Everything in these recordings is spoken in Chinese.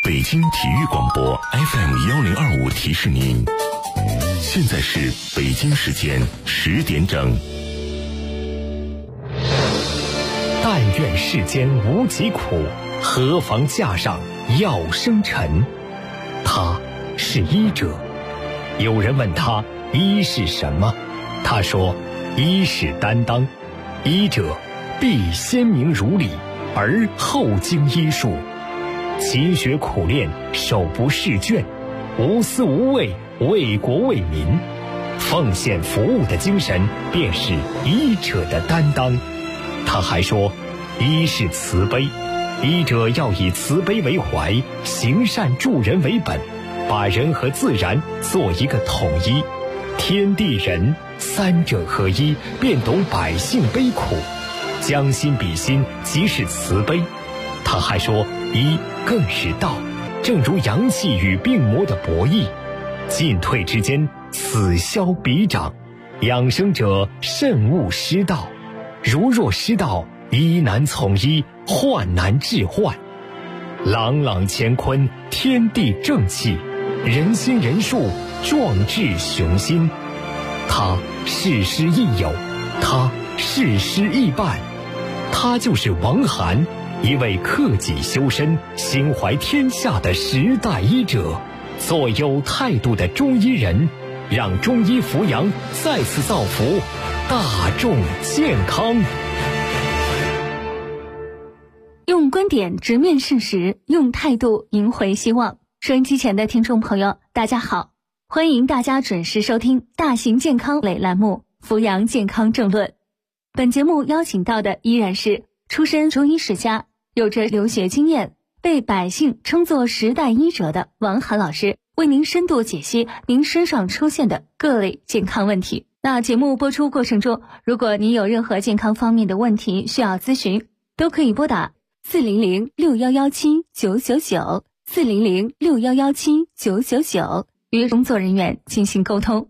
北京体育广播 FM1025 提示您，现在是北京时间10点整。 但愿世间无疾苦，何妨架上药生尘。他是医者。有人问他医是什么，他说医是担当，医者必先明如理，而后经医术，勤学苦练，手不释卷，无私无畏，为国为民，奉献服务的精神便是医者的担当。他还说医是慈悲，医者要以慈悲为怀，行善助人为本，把人和自然做一个统一，天地人三者合一，便懂百姓悲苦，将心比心，即是慈悲。他还说医更是道，正如阳气与病魔的博弈，进退之间，此消彼长，养生者慎勿失道，如若失道，医难从医，患难治患。朗朗乾坤，天地正气，人心人术，壮志雄心。他事师亦友，他事师亦伴，他就是王涵，一位克己修身、心怀天下的时代医者，做有态度的中医人，让中医扶阳再次造福大众健康。 用观点直面事实，用态度赢回希望。收音机前的听众朋友，大家好，欢迎大家准时收听大型健康类栏目《扶阳健康政论》。本节目邀请到的依然是出身中医世家，有着留学经验，被百姓称作时代医者的王涵老师，为您深度解析您身上出现的各类健康问题。那节目播出过程中，如果您有任何健康方面的问题需要咨询，都可以拨打400-6117-999 400-6117-999与工作人员进行沟通。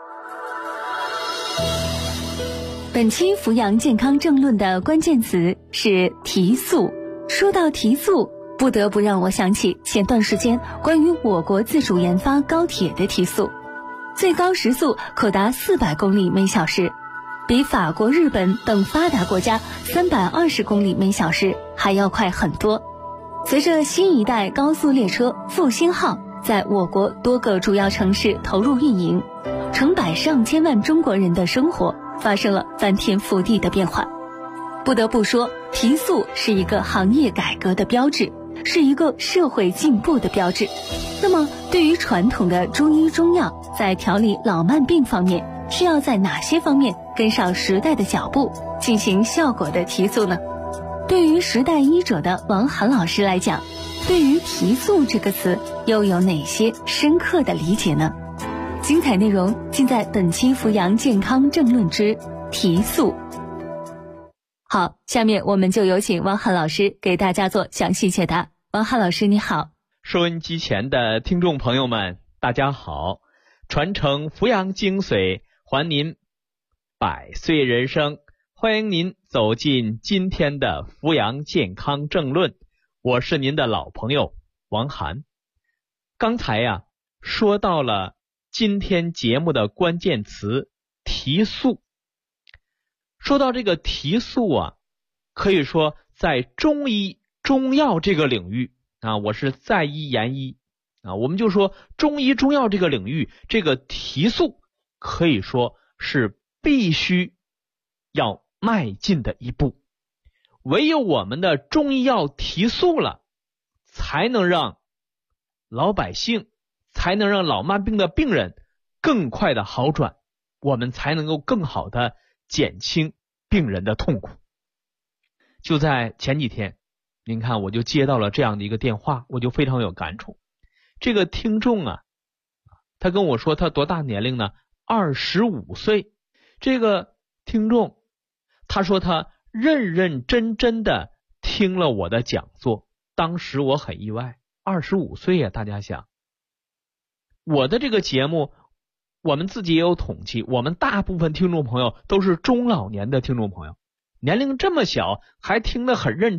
本期扶阳健康政论的关键词是提速。说到提速，不得不让我想起前段时间关于我国自主研发高铁的提速，最高时速可达400公里每小时，比法国、日本等发达国家320公里每小时还要快很多。随着新一代高速列车复兴号在我国多个主要城市投入运营，成百上千万中国人的生活发生了翻天覆地的变化。不得不说，提速是一个行业改革的标志，是一个社会进步的标志。那么对于传统的中医中药在调理老慢病方面，需要在哪些方面跟上时代的脚步，进行效果的提速呢？对于时代医者的王涵老师来讲，对于提速这个词又有哪些深刻的理解呢？精彩内容尽在本期扶阳健康政论之提速。好，下面我们就有请王涵老师给大家做详细解答。王涵老师你好。 收音机前的听众朋友们大家好，传承扶阳精髓，还您百岁人生，欢迎您走进今天的扶阳健康政论，我是您的老朋友王涵。刚才说到了今天节目的关键词提速。说到这个提速可以说在中医中药这个领域我是在医研医我们就说中医中药这个领域，这个提速可以说是必须要迈进的一步。唯有我们的中医药提速了，才能让老百姓，才能让老慢病的病人更快的好转，我们才能够更好的减轻病人的痛苦。就在前几天，您看我就接到了这样的一个电话，我就非常有感触。这个听众他跟我说他多大年龄呢？25岁。这个听众他说他认认真真的听了我的讲座，当时我很意外，25岁大家想，我的这个节目我们自己也有统计，我们大部分听众朋友都是中老年的听众朋友，年龄这么小还听得很认真，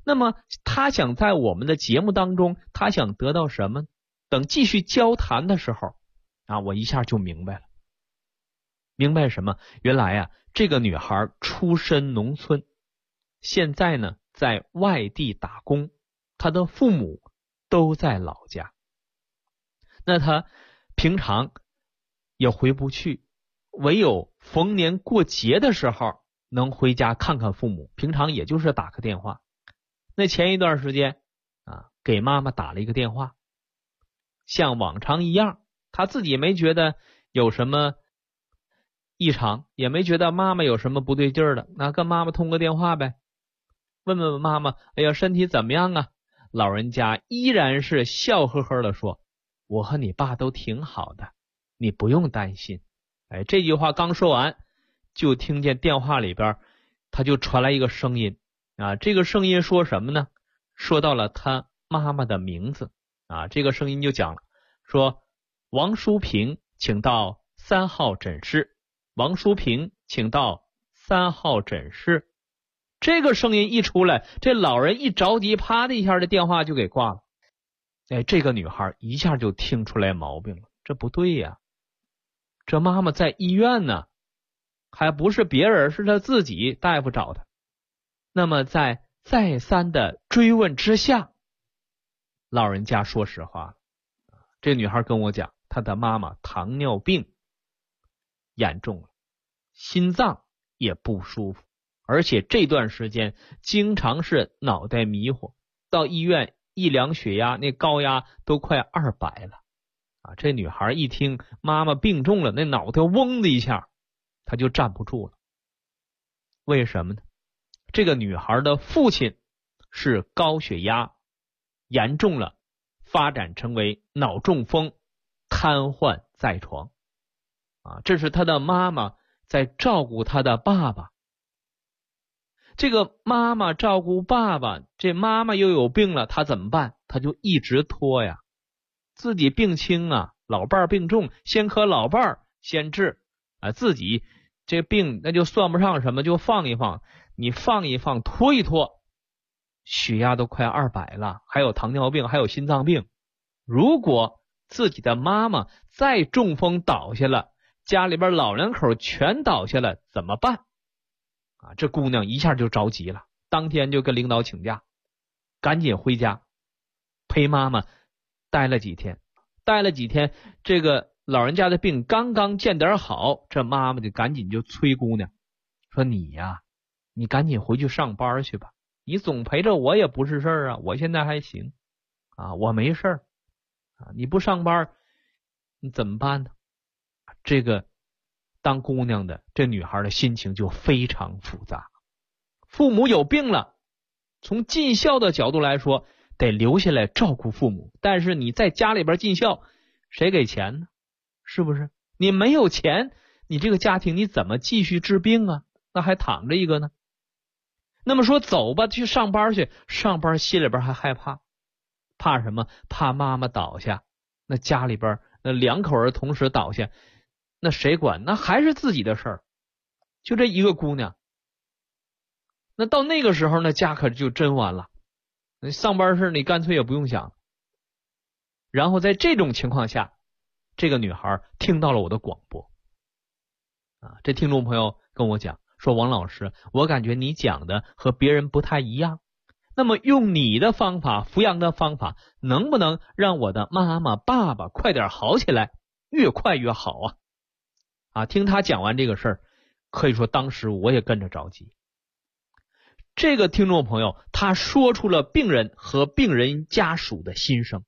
那么他想在我们的节目当中，他想得到什么？等继续交谈的时候啊，我一下就明白了。明白什么？原来啊，这个女孩出身农村，现在呢在外地打工，她的父母都在老家。那她平常也回不去，唯有逢年过节的时候能回家看看父母，平常也就是打个电话。那前一段时间啊，给妈妈打了一个电话，像往常一样，她自己没觉得有什么异常，也没觉得妈妈有什么不对劲儿的，那跟妈妈通个电话呗，问问妈妈，哎呀，身体怎么样啊？老人家依然是笑呵呵的说，我和你爸都挺好的，你不用担心。哎，这句话刚说完，就听见电话里边他就传来一个声音啊，这个声音说什么呢？说到了他妈妈的名字啊，这个声音就讲了，说王淑平请到3号诊室，王淑平请到3号诊室。这个声音一出来，这老人一着急，啪的一下，这电话就给挂了。哎，这个女孩一下就听出来毛病了，这不对呀，这妈妈在医院呢，还不是别人，是她自己，大夫找她。那么在再三的追问之下，老人家说实话了，这女孩跟我讲，她的妈妈糖尿病严重了，心脏也不舒服，而且这段时间经常是脑袋迷糊，到医院一量血压，那高压都快200了啊！这女孩一听妈妈病重了，那脑袋嗡的一下，她就站不住了。为什么呢？这个女孩的父亲是高血压严重了，发展成为脑中风，瘫痪在床啊！这是她的妈妈在照顾她的爸爸。这个妈妈照顾爸爸，这妈妈又有病了，她怎么办？她就一直拖呀，自己病轻啊，老伴儿病重，先科老伴儿先治啊，自己这病那就算不上什么，就放一放，你放一放，拖一拖，血压都快200了，还有糖尿病，还有心脏病。如果自己的妈妈再中风倒下了，家里边老两口全倒下了，怎么办？啊，这姑娘一下就着急了，当天就跟领导请假，赶紧回家陪妈妈待了几天。这个老人家的病刚刚见点好，这妈妈就赶紧就催姑娘说，你呀，你赶紧回去上班去吧，你总陪着我也不是事儿啊，我现在还行啊，我没事儿啊，你不上班你怎么办呢？这个当姑娘的这女孩的心情就非常复杂，父母有病了，从尽孝的角度来说得留下来照顾父母，但是你在家里边尽孝，谁给钱呢？是不是？你没有钱，你这个家庭你怎么继续治病啊？那还躺着一个呢。那么说走吧，去上班去，上班心里边还害怕，怕什么？怕妈妈倒下，那家里边那两口人同时倒下，那谁管？那还是自己的事儿。就这一个姑娘，那到那个时候那家可就真完了，那上班事你干脆也不用想。然后在这种情况下，这个女孩听到了我的广播啊，这听众朋友跟我讲说，王老师，我感觉你讲的和别人不太一样，那么用你的方法，扶阳的方法，能不能让我的妈妈爸爸快点好起来，越快越好啊？啊，听他讲完这个事儿，可以说当时我也跟着着急。这个听众朋友他说出了病人和病人家属的心声。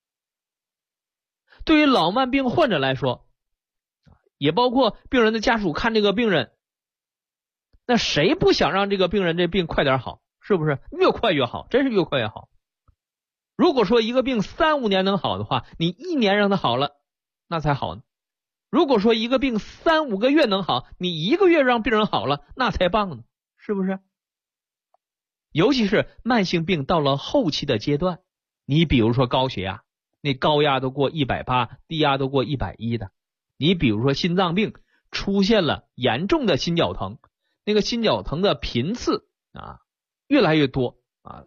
对于老慢病患者来说，也包括病人的家属看这个病人，那谁不想让这个病人这病快点好？是不是？越快越好，真是越快越好。如果说一个病3-5年能好的话，你1年让它好了，那才好呢。如果说一个病3-5个月能好，你1个月让病人好了，那才棒呢，是不是？尤其是慢性病到了后期的阶段，你比如说高血压，那高压都过180，低压都过110的。你比如说心脏病出现了严重的心绞疼，那个心绞疼的频次啊越来越多啊，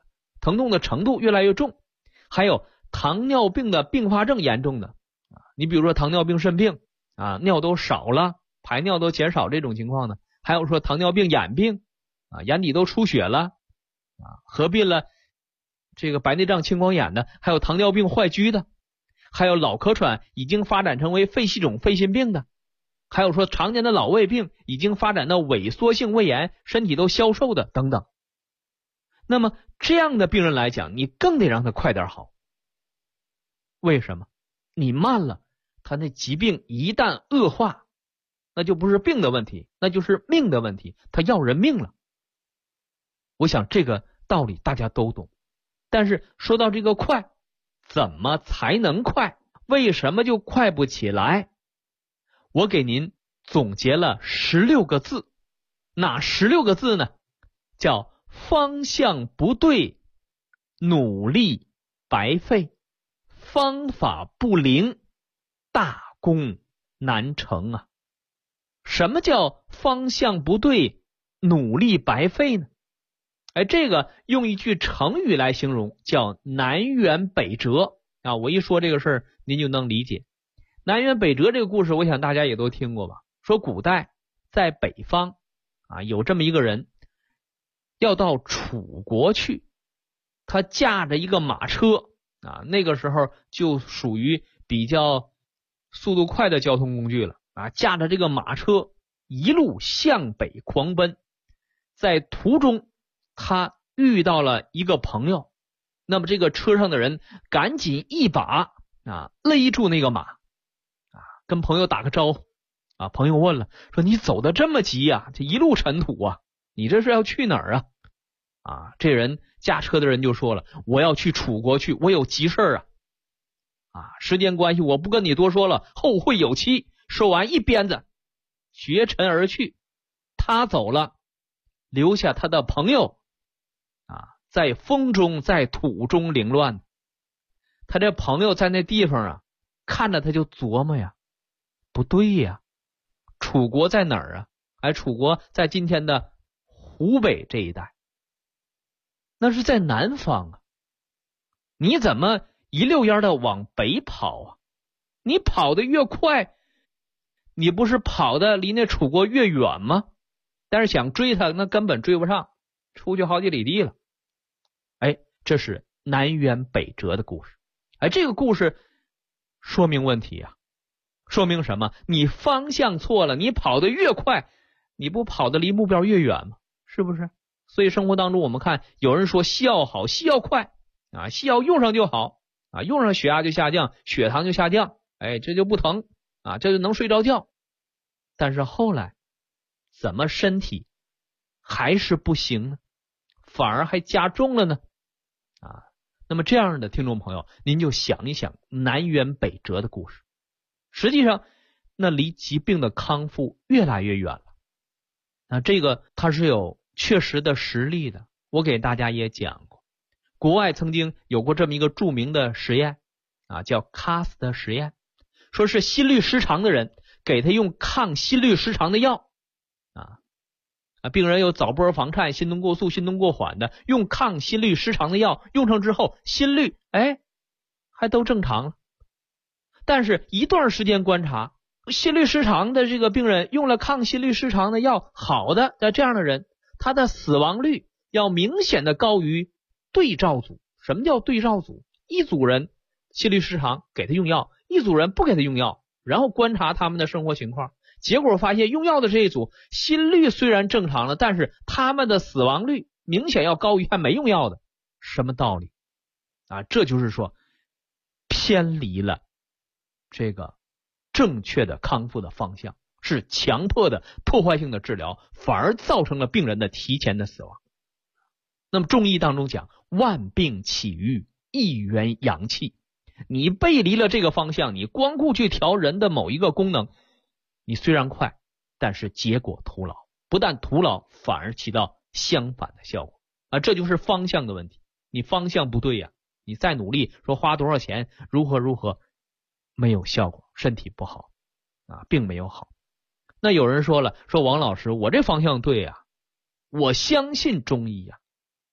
疼痛的程度越来越重，还有糖尿病的并发症严重的你比如说糖尿病肾病尿都少了，排尿都减少这种情况呢，还有说糖尿病眼病眼底都出血了合并了这个白内障青光眼的，还有糖尿病坏疽的，还有脑壳喘已经发展成为肺系统肺心病的，还有说常年的老胃病已经发展到萎缩性胃炎，身体都消瘦的等等。那么这样的病人来讲，你更得让他快点好。为什么？你慢了，他那疾病一旦恶化，那就不是病的问题，那就是命的问题，他要人命了。我想这个道理大家都懂。但是说到这个快，怎么才能快？为什么就快不起来？我给您总结了16个字。哪16个字呢？叫方向不对，努力白费；方法不灵，大功难成啊。什么叫方向不对，努力白费呢？这个用一句成语来形容，叫南辕北辙我一说这个事儿，您就能理解。南辕北辙这个故事，我想大家也都听过吧？说古代在北方有这么一个人要到楚国去，他驾着一个马车那个时候就属于比较速度快的交通工具了驾着这个马车一路向北狂奔，在途中他遇到了一个朋友，那么这个车上的人赶紧一把勒住那个马跟朋友打个招呼朋友问了，说你走得这么急这一路尘土你这是要去哪儿这人驾车的人就说了，我要去楚国去，我有急事儿时间关系我不跟你多说了，后会有期。说完一鞭子绝尘而去。他走了，留下他的朋友在风中在土中凌乱。他这朋友在那地方看着他就琢磨不对楚国在哪儿楚国在今天的湖北这一带，那是在南方你怎么一溜烟的往北跑你跑得越快，你不是跑得离那楚国越远吗？但是想追他，那根本追不上，出去好几里地了。这是南辕北辙的故事。这个故事说明问题说明什么？你方向错了，你跑得越快，你不跑得离目标越远吗？是不是？所以生活当中我们看有人说西药好，西药快西药用上就好用上血压就下降，血糖就下降这就不疼这就能睡着觉。但是后来怎么身体还是不行呢？反而还加重了呢那么这样的听众朋友，您就想一想南辕北辙的故事，实际上那离疾病的康复越来越远了这个它是有确实的实例的。我给大家也讲过，国外曾经有过这么一个著名的实验叫卡斯特实验，说是心律失常的人给他用抗心律失常的药病人有早搏房颤、心动过速、心动过缓的，用抗心律失常的药用上之后，心率还都正常了。但是一段时间观察，心律失常的这个病人用了抗心律失常的药好的这样的人，他的死亡率要明显的高于对照组。什么叫对照组？一组人心律失常给他用药，一组人不给他用药，然后观察他们的生活情况，结果发现用药的这一组心率虽然正常了，但是他们的死亡率明显要高于还没用药的。什么道理这就是说偏离了这个正确的康复的方向，是强迫的破坏性的治疗，反而造成了病人的提前的死亡。那么中医当中讲，万病起于一元阳气，你背离了这个方向，你光顾去调人的某一个功能，你虽然快，但是结果徒劳，不但徒劳，反而起到相反的效果这就是方向的问题。你方向不对你再努力说花多少钱如何如何，没有效果，身体不好并没有好。那有人说了，说王老师，我这方向对我相信中医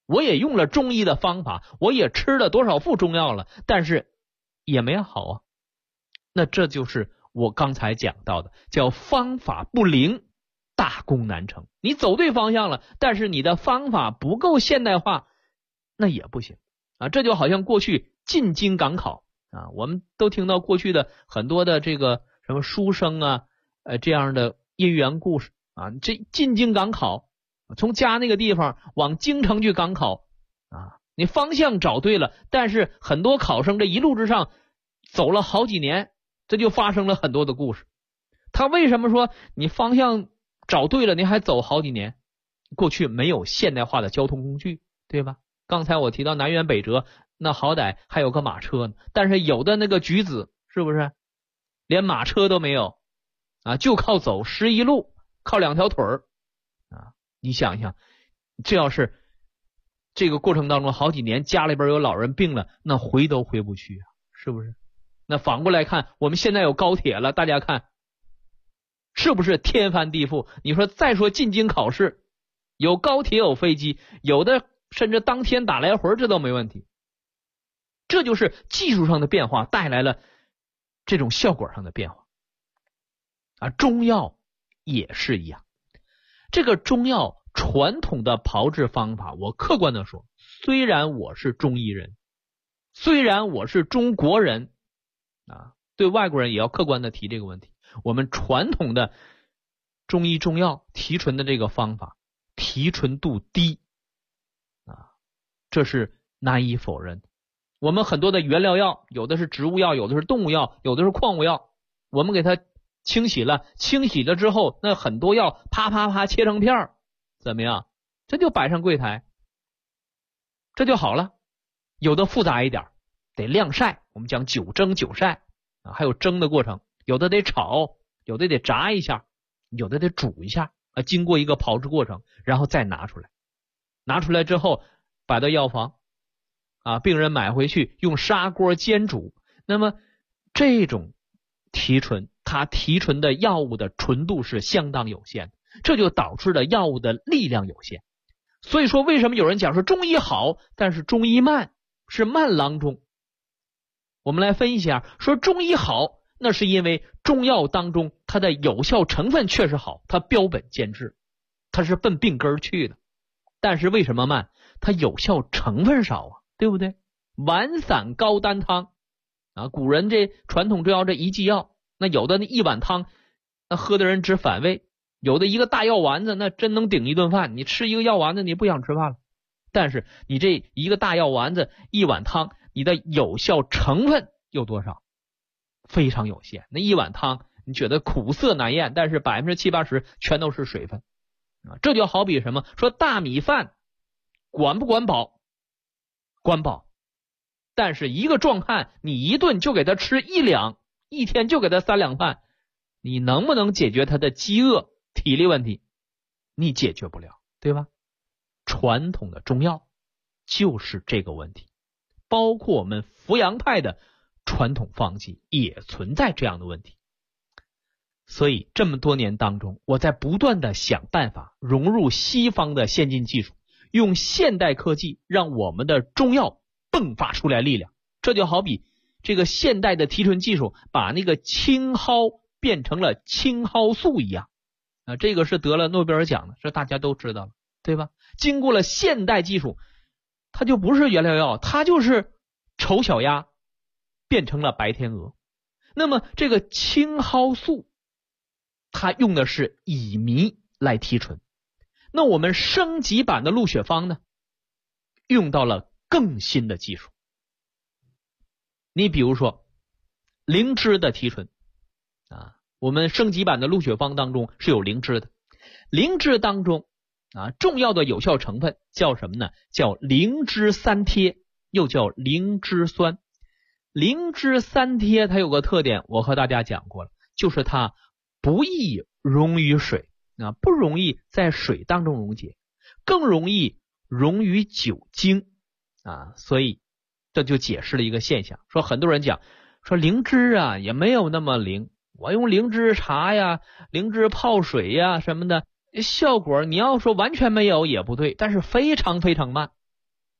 我也用了中医的方法，我也吃了多少副中药了，但是也没好啊。那这就是我刚才讲到的，叫方法不灵，大功难成。你走对方向了，但是你的方法不够现代化，那也不行啊。这就好像过去进京赶考啊，我们都听到过去的很多的这个什么书生啊，这样的姻缘故事啊。这进京赶考，从家那个地方往京城去赶考啊，你方向找对了，但是很多考生这一路之上走了好几年，这就发生了很多的故事。他为什么说你方向找对了你还走好几年？过去没有现代化的交通工具，对吧？刚才我提到南辕北辙，那好歹还有个马车呢，但是有的那个举子是不是连马车都没有啊？就靠走11路，靠2条腿儿啊！你想想，这要是这个过程当中好几年家里边有老人病了，那回都回不去啊，是不是？那反过来看，我们现在有高铁了，大家看是不是天翻地覆？你说再说进京考试，有高铁有飞机，有的甚至当天打来回，这都没问题。这就是技术上的变化带来了这种效果上的变化啊。中药也是一样，这个中药传统的炮制方法，我客观的说，虽然我是中医人，虽然我是中国人啊，对外国人也要客观的提这个问题。我们传统的中医中药提纯的这个方法提纯度低啊，这是难以否认。我们很多的原料药，有的是植物药，有的是动物药，有的是矿物药，我们给它清洗了之后，那很多药啪啪啪切成片儿，怎么样？这就摆上柜台，这就好了。有的复杂一点，得晾晒，我们讲久蒸久晒啊，还有蒸的过程，有的得炒，有的得炸一下，有的得煮一下啊，经过一个炮制过程，然后再拿出来。拿出来之后摆到药房啊，病人买回去用砂锅煎煮。那么这种提纯，它提纯的药物的纯度是相当有限的，这就导致了药物的力量有限。所以说为什么有人讲说中医好，但是中医慢，是慢郎中。我们来分析一下，说中医好，那是因为中药当中它的有效成分确实好，它标本兼治，它是奔病根去的。但是为什么慢？它有效成分少啊，对不对？丸散高丹汤啊，古人这传统中药这一剂药，那有的那一碗汤那喝的人只反胃，有的一个大药丸子那真能顶一顿饭，你吃一个药丸子你不想吃饭了。但是你这一个大药丸子一碗汤，你的有效成分有多少？非常有限。那一碗汤你觉得苦涩难咽，但是70-80%全都是水分啊。这就好比什么？说大米饭管不管饱？管饱。但是一个壮汉你一顿就给他吃1两，一天就给他3两饭，你能不能解决他的饥饿体力问题？你解决不了，对吧？传统的中药就是这个问题，包括我们扶阳派的传统方剂也存在这样的问题。所以这么多年当中，我在不断的想办法融入西方的先进技术，用现代科技让我们的中药迸发出来力量。这就好比这个现代的提纯技术把那个青蒿变成了青蒿素一样啊，这个是得了诺贝尔奖的，这大家都知道了，对吧？经过了现代技术，它就不是原料药，它就是丑小鸭变成了白天鹅。那么这个青蒿素它用的是乙醚来提纯，那我们升级版的鹿血芳呢，用到了更新的技术。你比如说灵芝的提纯啊，我们升级版的鹿血芳当中是有灵芝的。灵芝当中啊，重要的有效成分叫什么呢？叫灵芝三萜，又叫灵芝酸。灵芝三萜它有个特点，我和大家讲过了，就是它不易溶于水啊，不容易在水当中溶解，更容易溶于酒精啊。所以这就解释了一个现象，说很多人讲说灵芝啊也没有那么灵，我用灵芝茶呀、灵芝泡水呀什么的，效果你要说完全没有也不对，但是非常非常慢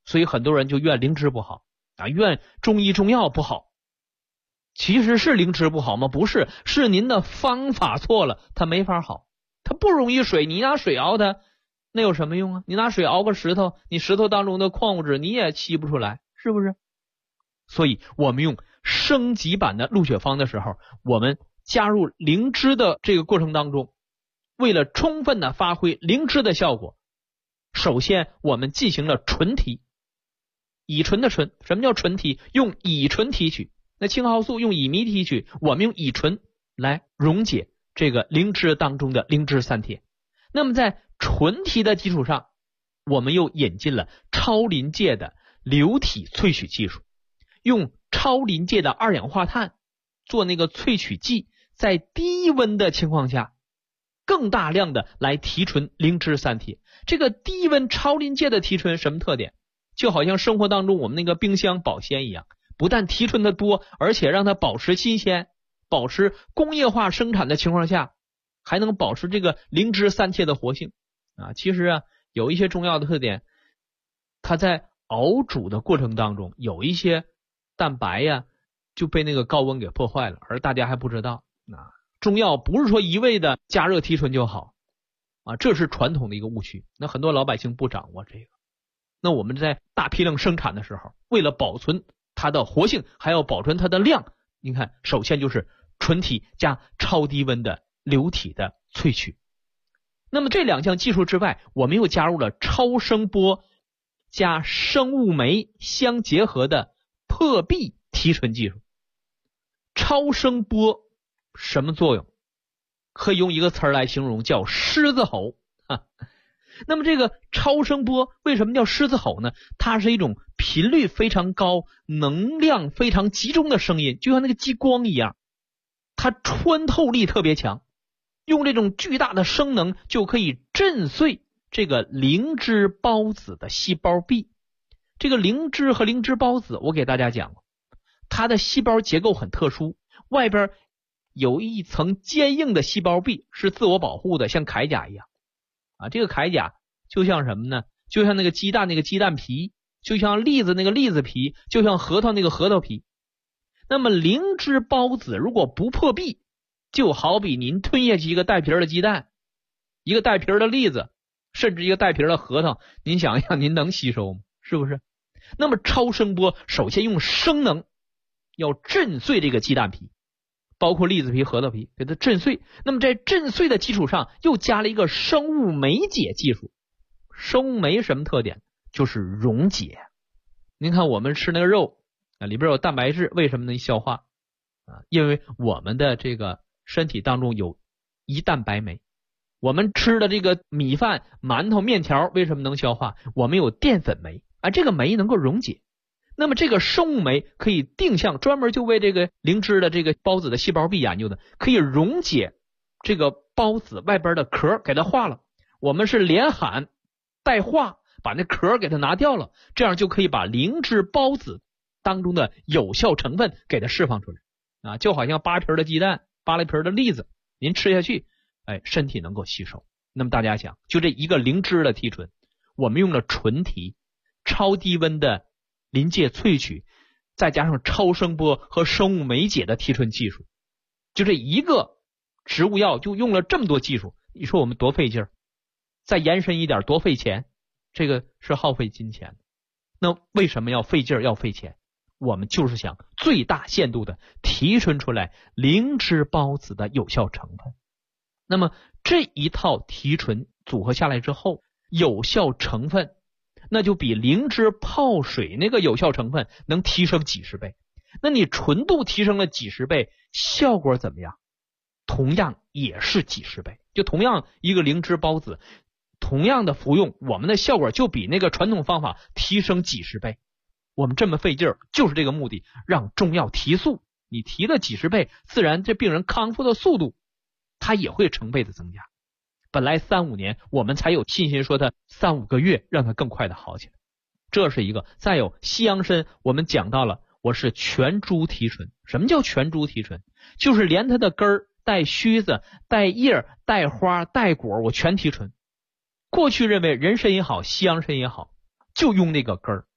所以很多人就怨灵芝不好啊，怨中医中药不好。其实是灵芝不好吗？不是，是您的方法错了，它没法好。它不溶于水，你拿水熬它，那有什么用啊？你拿水熬个石头，你石头当中的矿物质你也吸不出来，是不是？所以我们用升级版的鹿血方的时候，我们加入灵芝的这个过程当中，为了充分的发挥灵芝的效果，首先我们进行了醇提，乙醇的醇，什么叫醇提？用乙醇提取，那青蒿素用乙醚提取，我们用乙醇来溶解这个灵芝当中的灵芝三铁。那么在醇提的基础上，我们又引进了超临界的流体萃取技术，用超临界的二氧化碳做那个萃取剂，在低温的情况下更大量的来提纯灵芝三铁。这个低温超临界的提纯什么特点？就好像生活当中我们那个冰箱保鲜一样，不但提纯的多，而且让它保持新鲜，保持工业化生产的情况下，还能保持这个灵芝三铁的活性啊。其实啊，有一些中药的特点，它在熬煮的过程当中，有一些蛋白呀就被那个高温给破坏了，而大家还不知道啊。中药不是说一味的加热提纯就好啊，这是传统的一个误区。那很多老百姓不掌握这个，那我们在大批量生产的时候，为了保存它的活性，还要保存它的量，你看，首先就是醇提加超低温的流体的萃取。那么这两项技术之外，我们又加入了超声波加生物酶相结合的破壁提纯技术。超声波什么作用？可以用一个词来形容，叫狮子吼。那么这个超声波为什么叫狮子吼呢？它是一种频率非常高、能量非常集中的声音，就像那个激光一样，它穿透力特别强，用这种巨大的声能就可以震碎这个灵芝孢子的细胞壁。这个灵芝和灵芝孢子我给大家讲过，它的细胞结构很特殊，外边有一层坚硬的细胞壁，是自我保护的，像铠甲一样啊。这个铠甲就像什么呢？就像那个鸡蛋那个鸡蛋皮，就像栗子那个栗子皮，就像核桃那个核桃皮。那么灵芝孢子如果不破壁，就好比您吞下去一个带皮的鸡蛋，一个带皮的栗子，甚至一个带皮的核桃，您想一想，您能吸收吗？是不是？那么超声波首先用声能要震碎这个鸡蛋皮，包括栗子皮、核桃皮，给它震碎。那么在震碎的基础上又加了一个生物酶解技术。生物酶什么特点？就是溶解。您看我们吃那个肉啊，里边有蛋白质，为什么能消化啊？因为我们的这个身体当中有胰蛋白酶。我们吃的这个米饭、馒头、面条为什么能消化？我们有淀粉酶啊，这个酶能够溶解。那么这个生物酶可以定向专门就为这个灵芝的这个孢子的细胞壁研究的，可以溶解这个孢子外边的壳，给它化了。我们是连喊带化，把那壳给它拿掉了，这样就可以把灵芝孢子当中的有效成分给它释放出来啊，就好像扒皮的鸡蛋、扒了皮的栗子，您吃下去，身体能够吸收。那么大家想，就这一个灵芝的提纯，我们用了纯提、超低温的临界萃取，再加上超声波和生物酶解的提纯技术，就这一个植物药就用了这么多技术，你说我们多费劲儿？再延伸一点多费钱，这个是耗费金钱的。那为什么要费劲儿要费钱？我们就是想最大限度的提纯出来灵芝孢子的有效成分。那么这一套提纯组合下来之后，有效成分那就比灵芝泡水那个有效成分能提升几十倍。那你纯度提升了几十倍，效果怎么样？同样也是几十倍。就同样一个灵芝孢子，同样的服用，我们的效果就比那个传统方法提升几十倍。我们这么费劲儿，就是这个目的，让中药提速。你提了几十倍，自然这病人康复的速度它也会成倍的增加。本来3-5年，我们才有信心说它3-5个月让它更快的好起来，这是一个。再有西洋参，我们讲到了，我是全株提纯。什么叫全株提纯？就是连它的根儿、带须子、带叶、带花、带果，我全提纯。过去认为人参也好，西洋参也好，就用那个根儿，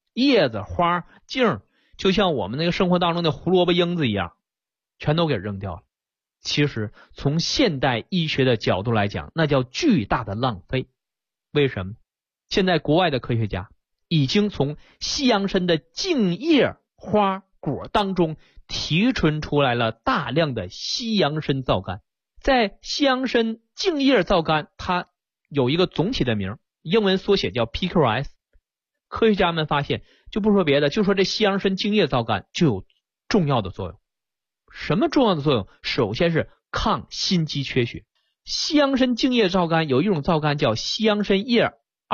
叶子、花、茎，就像我们那个生活当中的胡萝卜缨子一样，全都给扔掉了。其实从现代医学的角度来讲，那叫巨大的浪费。为什么？现在国外的科学家已经从西洋参的茎叶、花、果当中提纯出来了大量的西洋参皂苷。在西洋参茎叶皂苷，它有一个总体的名，英文缩写叫 PQS。 科学家们发现，就不说别的，就说这西洋参茎叶皂苷就有重要的作用。什么重要的作用？首先是抗心肌缺血。西洋参茎叶皂苷有一种皂苷叫西洋参叶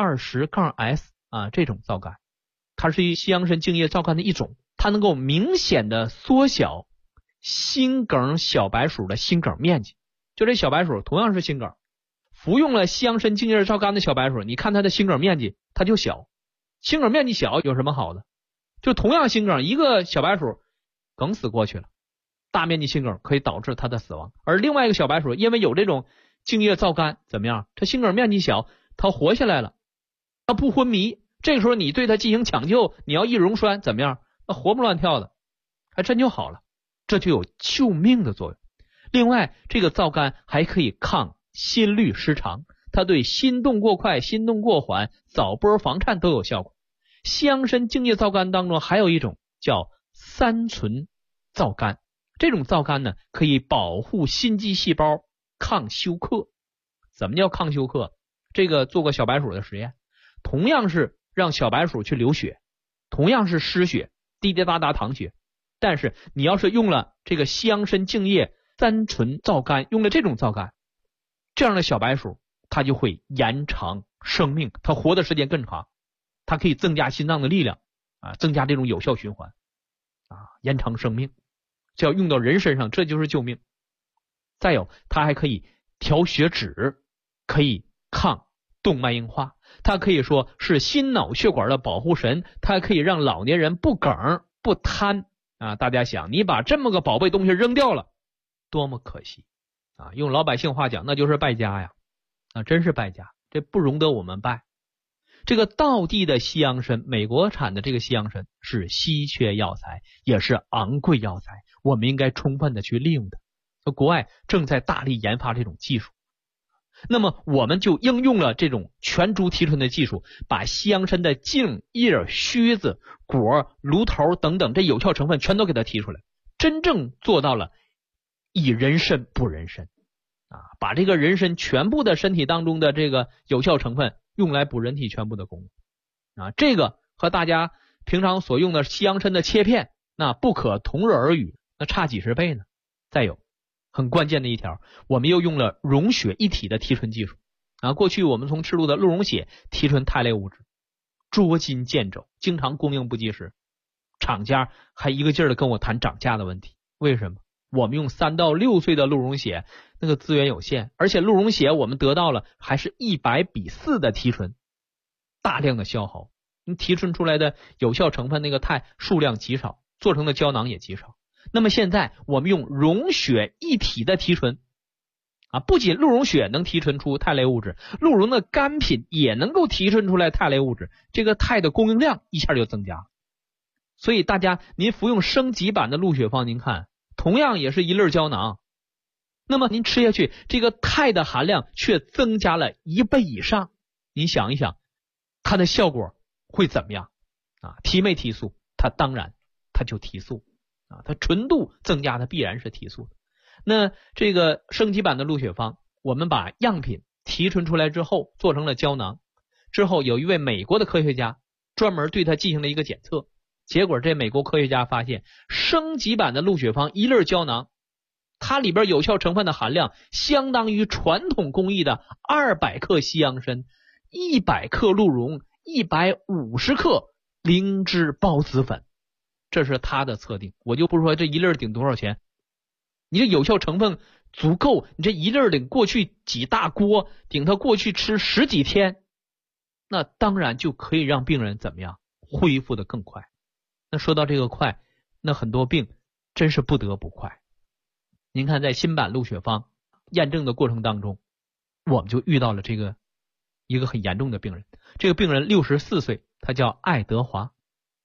20-S 这种皂苷，它是西洋参茎叶皂苷的一种，它能够明显的缩小心梗小白鼠的心梗面积。就这小白鼠同样是心梗，服用了西洋参茎叶皂苷的小白鼠，你看它的心梗面积它就小。心梗面积小有什么好的？就同样心梗，一个小白鼠梗死过去了，大面积心梗可以导致它的死亡，而另外一个小白鼠因为有这种茎叶皂苷，怎么样？它心梗面积小，它活下来了，它不昏迷。这个时候你对它进行抢救，你要异溶栓，怎么样？它活蹦乱跳的，还真就好了，这就有救命的作用。另外，这个皂苷还可以抗心律失常，它对心动过快、心动过缓、早搏房颤都有效果。西洋参茎叶皂苷当中还有一种叫三醇皂苷，这种皂苷呢可以保护心肌细胞，抗休克。怎么叫抗休克？这个做过小白鼠的实验，同样是让小白鼠去流血，同样是失血，滴滴答答淌血，但是你要是用了这个西洋参茎叶三醇皂苷，用了这种皂苷，这样的小白鼠它就会延长生命，它活的时间更长，它可以增加心脏的力量增加这种有效循环延长生命。这要用到人身上，这就是救命。再有，它还可以调血脂，可以抗动脉硬化，它可以说是心脑血管的保护神，它可以让老年人不梗不瘫大家想，你把这么个宝贝东西扔掉了，多么可惜用老百姓话讲，那就是败家呀真是败家，这不容得我们败。这个道地的西洋参，美国产的这个西洋参是稀缺药材，也是昂贵药材，我们应该充分的去利用它。国外正在大力研发这种技术，那么我们就应用了这种全株提纯的技术，把西洋参的茎、叶、须子、果、芦头等等这有效成分全都给它提出来，真正做到了以人参补人参把这个人参全部的身体当中的这个有效成分用来补人体全部的功能这个和大家平常所用的西洋参的切片那不可同日而语，那差几十倍呢。再有很关键的一条，我们又用了溶血一体的提纯技术过去我们从赤鹿的鹿茸血提纯肽类物质，捉襟见肘，经常供应不及时，厂家还一个劲儿的跟我谈涨价的问题。为什么？我们用3到6岁的鹿茸血，那个资源有限，而且鹿茸血我们得到了还是100:4的提纯，大量的消耗，你提纯出来的有效成分那个肽数量极少，做成的胶囊也极少。那么现在我们用溶血一体的提纯不仅鹿茸血能提纯出肽类物质，鹿茸的干品也能够提纯出来肽类物质，这个肽的供应量一下就增加了。所以大家您服用升级版的鹿血芳，您看同样也是一粒胶囊，那么您吃下去这个肽的含量却增加了1倍以上，您想一想它的效果会怎么样提没提速？它当然它就提速它纯度增加，它必然是提速的。那这个升级版的鹿血芳，我们把样品提纯出来之后做成了胶囊，之后有一位美国的科学家专门对它进行了一个检测，结果这美国科学家发现，升级版的鹿血芳一粒胶囊，它里边有效成分的含量相当于传统工艺的200克西洋参、100克鹿茸、150克灵芝孢子粉，这是它的测定。我就不说这一粒顶多少钱，你这有效成分足够，你这一粒顶过去几大锅，顶它过去吃10几天，那当然就可以让病人怎么样恢复的更快。那说到这个快，那很多病真是不得不快。您看在新版鹿血芳验证的过程当中，我们就遇到了一个很严重的病人。这个病人64岁，他叫爱德华。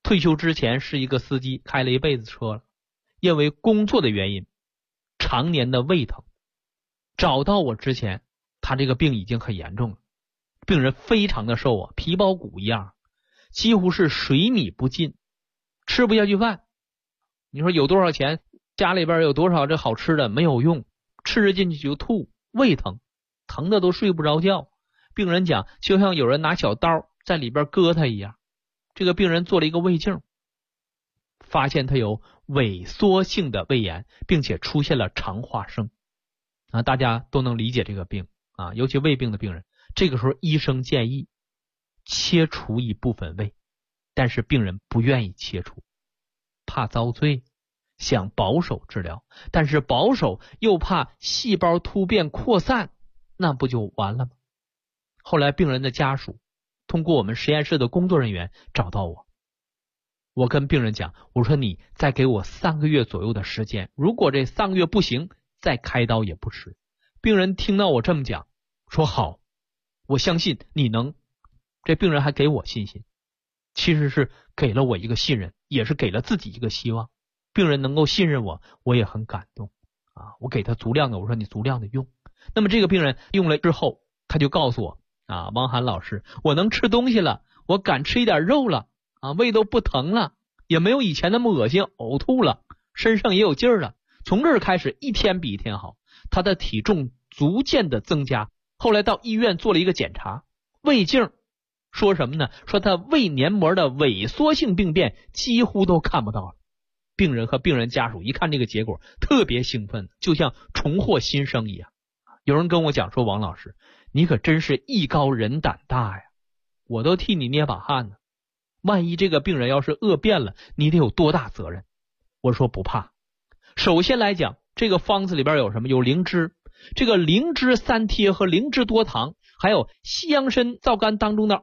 退休之前是一个司机，开了一辈子车了，因为工作的原因，常年的胃疼。找到我之前，他这个病已经很严重了，病人非常的瘦啊，皮包骨一样，几乎是水米不进，吃不下去饭。你说有多少钱，家里边有多少这好吃的，没有用，吃着进去就吐，胃疼，疼的都睡不着觉。病人讲，就像有人拿小刀在里边割他一样。这个病人做了一个胃镜，发现他有萎缩性的胃炎，并且出现了肠化生啊，大家都能理解这个病啊，尤其胃病的病人。这个时候医生建议切除一部分胃，但是病人不愿意切除，怕遭罪，想保守治疗，但是保守又怕细胞突变扩散，那不就完了吗？后来病人的家属通过我们实验室的工作人员找到我，我跟病人讲，我说你再给我3个月左右的时间，如果这3个月不行，再开刀也不迟。病人听到我这么讲，说好，我相信你能。这病人还给我信心，其实是给了我一个信任，也是给了自己一个希望。病人能够信任我，我也很感动啊！我给他足量的，我说你足量的用。那么这个病人用了之后，他就告诉我啊，王涵老师，我能吃东西了，我敢吃一点肉了啊，胃都不疼了，也没有以前那么恶心呕吐了，身上也有劲儿了。从这儿开始，一天比一天好，他的体重逐渐的增加。后来到医院做了一个检查，胃镜说什么呢？说他胃黏膜的萎缩性病变几乎都看不到了。病人和病人家属一看这个结果，特别兴奋，就像重获新生一样。有人跟我讲说，王老师，你可真是艺高人胆大呀，我都替你捏把汗呢。万一这个病人要是恶变了，你得有多大责任？我说不怕。首先来讲，这个方子里边有什么？有灵芝，这个灵芝3贴和灵芝多糖，还有西洋参皂苷当中的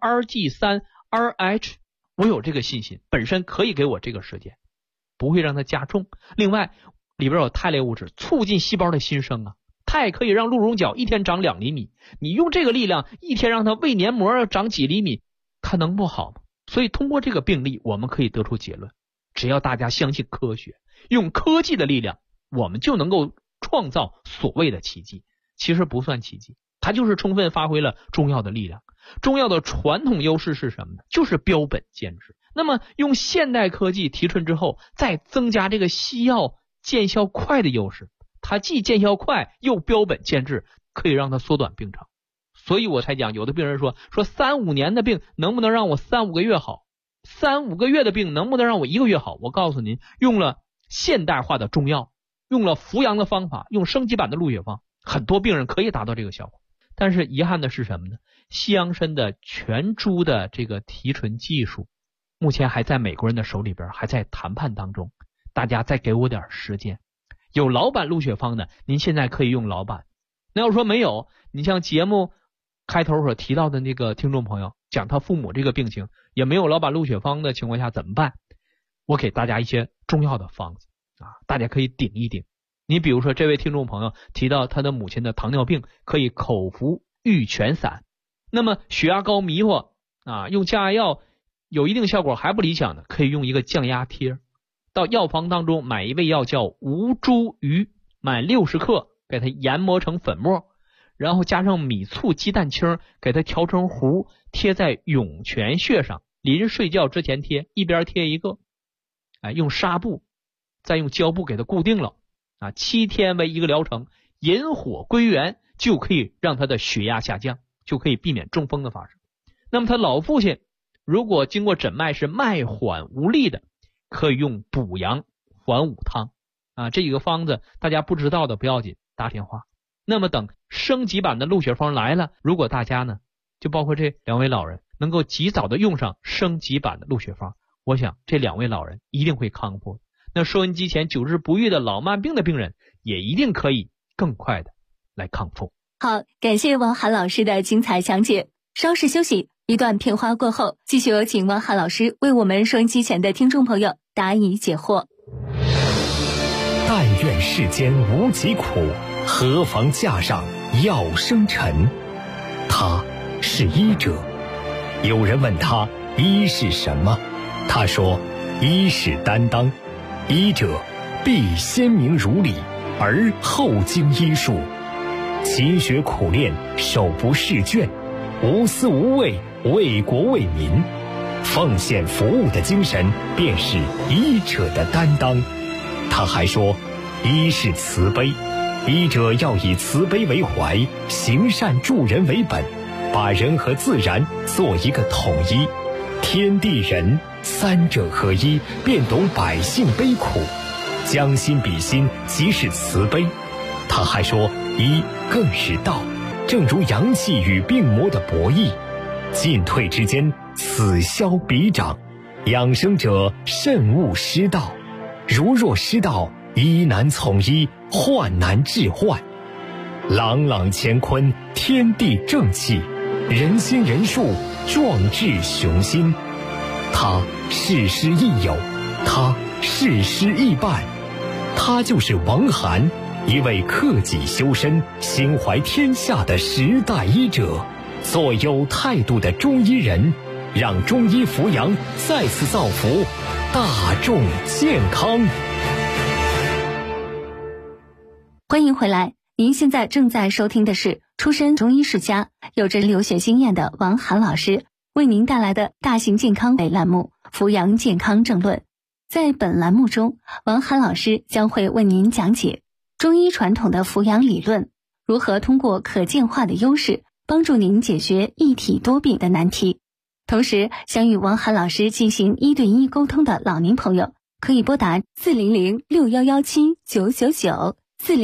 RG3、RH， 我有这个信心，本身可以给我这个时间，不会让它加重。另外里边有肽类物质，促进细胞的新生啊，肽可以让鹿茸角一天长2厘米，你用这个力量一天让它胃黏膜长几厘米，它能不好吗？所以通过这个病例，我们可以得出结论，只要大家相信科学，用科技的力量，我们就能够创造所谓的奇迹。其实不算奇迹，它就是充分发挥了中药的力量。中药的传统优势是什么呢？就是标本兼治。那么用现代科技提纯之后，再增加这个西药见效快的优势，它既见效快又标本兼治，可以让它缩短病程。所以我才讲，有的病人说3-5年的病能不能让我3-5个月好，3-5个月的病能不能让我1个月好？我告诉您，用了现代化的中药，用了扶阳的方法，用升级版的鹿血方，很多病人可以达到这个效果。但是遗憾的是什么呢？西洋参的全株的这个提纯技术目前还在美国人的手里边，还在谈判当中，大家再给我点时间。有老版鹿血方的，您现在可以用老版。那要说没有，你像节目开头所提到的那个听众朋友讲他父母这个病情也没有老版鹿血方的情况下怎么办？我给大家一些中药的方子啊，大家可以顶一顶。你比如说这位听众朋友提到他的母亲的糖尿病，可以口服玉泉散。那么血压高迷惑啊，用降压药有一定效果还不理想的，可以用一个降压贴。到药房当中买一味药叫吴茱萸，买60克，给它研磨成粉末，然后加上米醋鸡蛋清，给它调成糊，贴在涌泉穴上，临睡觉之前贴，一边贴一个，用纱布再用胶布给它固定了7天为一个疗程，引火归元，就可以让他的血压下降，就可以避免中风的发生。那么他老父亲如果经过诊脉是脉缓无力的，可以用补阳还五汤这几个方子大家不知道的不要紧，打电话。那么等升级版的鹿血方来了，如果大家呢，就包括这2位老人能够及早的用上升级版的鹿血方，我想这2位老人一定会康复。那收音机前久治不愈的老慢病的病人也一定可以更快的来康复。 好，感谢王涵老师的精彩讲解。稍事休息，一段片花过后，继续有请王涵老师为我们收音机前的听众朋友答疑解惑。 但愿世间无疾苦，何妨架上药生尘。他是医者，有人问他医是什么，他说医是担当，医者必先明如理，而后经医术，勤学苦练，手不释卷，无私无畏，为国为民，奉献服务的精神便是医者的担当。他还说，医是慈悲，医者要以慈悲为怀，行善助人为本，把人和自然做一个统一，天地人三者合一，便懂百姓悲苦，将心比心，即是慈悲。他还说，医更是道，正如阳气与病魔的博弈，进退之间，此消彼长，养生者慎勿失道，如若失道，医难从医，患难治患。朗朗乾坤，天地正气，人心人术，壮志雄心。他事师亦友，他事师亦伴，他就是王涵，一位克己修身、心怀天下的时代医者，做有态度的中医人，让中医扶阳再次造福大众健康。 欢迎回来，您现在正在收听的是出身中医世家、有着留学经验的王涵老师为您带来的大型健康栏目《扶阳健康正论》。在本栏目中，王涵老师将会为您讲解中医传统的扶阳理论，如何通过可见化的优势帮助您解决一体多病的难题。同时，想与王涵老师进行1对1沟通的老年朋友，可以拨打400-6117-999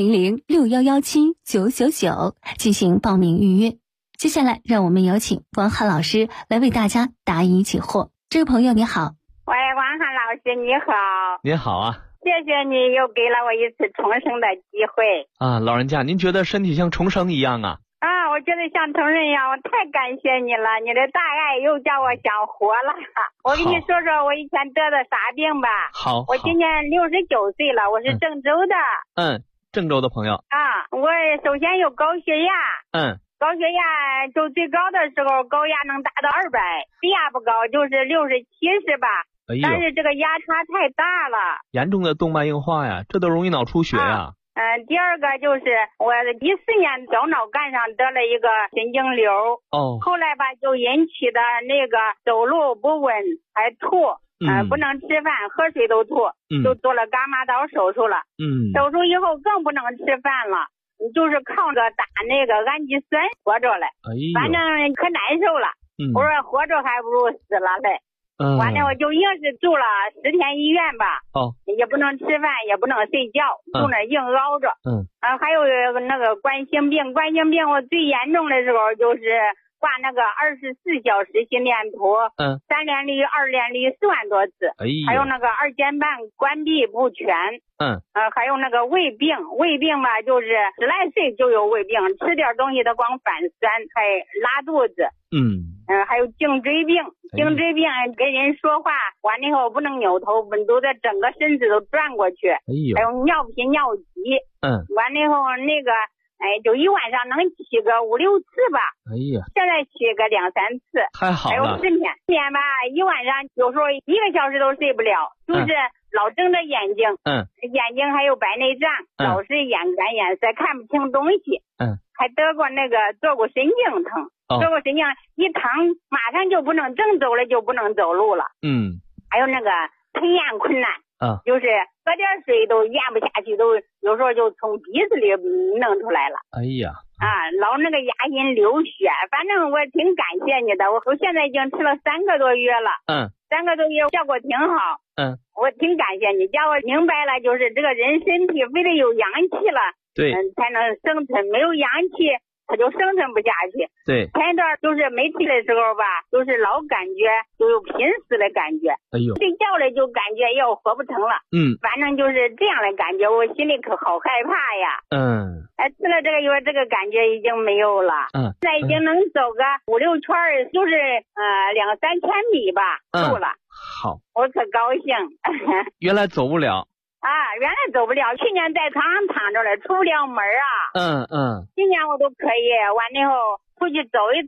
400-6117-999进行报名预约。接下来，让我们有请王涵老师来为大家答疑解惑。这位朋友你好。 喂，王涵老师你好。 您好啊。 谢谢你又给了我一次重生的机会啊，老人家，您觉得身体像重生一样啊？ 啊，我觉得像重生一样，我太感谢你了，你的大爱又叫我想活了。我跟你说说我以前得的啥病吧。 好， 我今年69岁了，我是郑州的。 郑州的朋友啊。我首先有高血压。高血压就最高的时候高压能达到200，低压不高，就是60、70吧。但是这个压差太大了， 严重的动脉硬化呀，这都容易脑出血呀。 第二个就是我14年小脑干上得了一个神经瘤。后来吧就引起的那个走路不稳，还吐，不能吃饭，喝水都吐，就做了伽马刀手术了。手术以后更不能吃饭了，就是靠着打那个氨基酸活着嘞。反正可难受了。我说活着还不如死了嘞。完了我就硬是住了10天医院吧。也不能吃饭，也不能睡觉，就那硬熬着。还有那个冠心病，我最严重的时候就是挂那个24小时心电图，3联率、2联率4万多次。还有那个二尖瓣关闭不全。还有那个胃病吧，就是10来岁就有胃病，吃点东西它光反酸，还拉肚子。还有颈椎病跟人说话完了以后不能扭头，都在整个身子都转过去。还有尿频尿急。完了以后那个就一晚上能起个5、6次吧。现在起个2、3次。太好了。还有失眠吧，一晚上有时候1个小时都睡不了，就是老睁着眼睛。眼睛还有白内障，老是眼干眼涩，看不清东西。还得过那个坐骨神经疼。坐骨神经一疼马上就不能正走了，就不能走路了。还有那个吞咽困难。就是喝点水都咽不下去，都有时候就从鼻子里弄出来了。老那个牙龈流血，反正我挺感谢你的。我现在已经吃了3个多月了。3个多月效果挺好。我挺感谢你，叫我明白了，就是这个人身体非得有阳气了，才能生存，没有阳气他就生存不下去。前一段就是没气的时候吧，就是老感觉就有濒死的感觉。睡觉了就感觉要活不成了。反正就是这样的感觉，我心里可好害怕呀。吃了这个药，这个感觉已经没有了。现在已经能走个5、6圈，就是2、3千米吧，够了。 好， 我可高兴。 原来走不了。 原来走不了，去年在床上躺着了，出不了门啊。今年我都可以，完了以后出去走一走，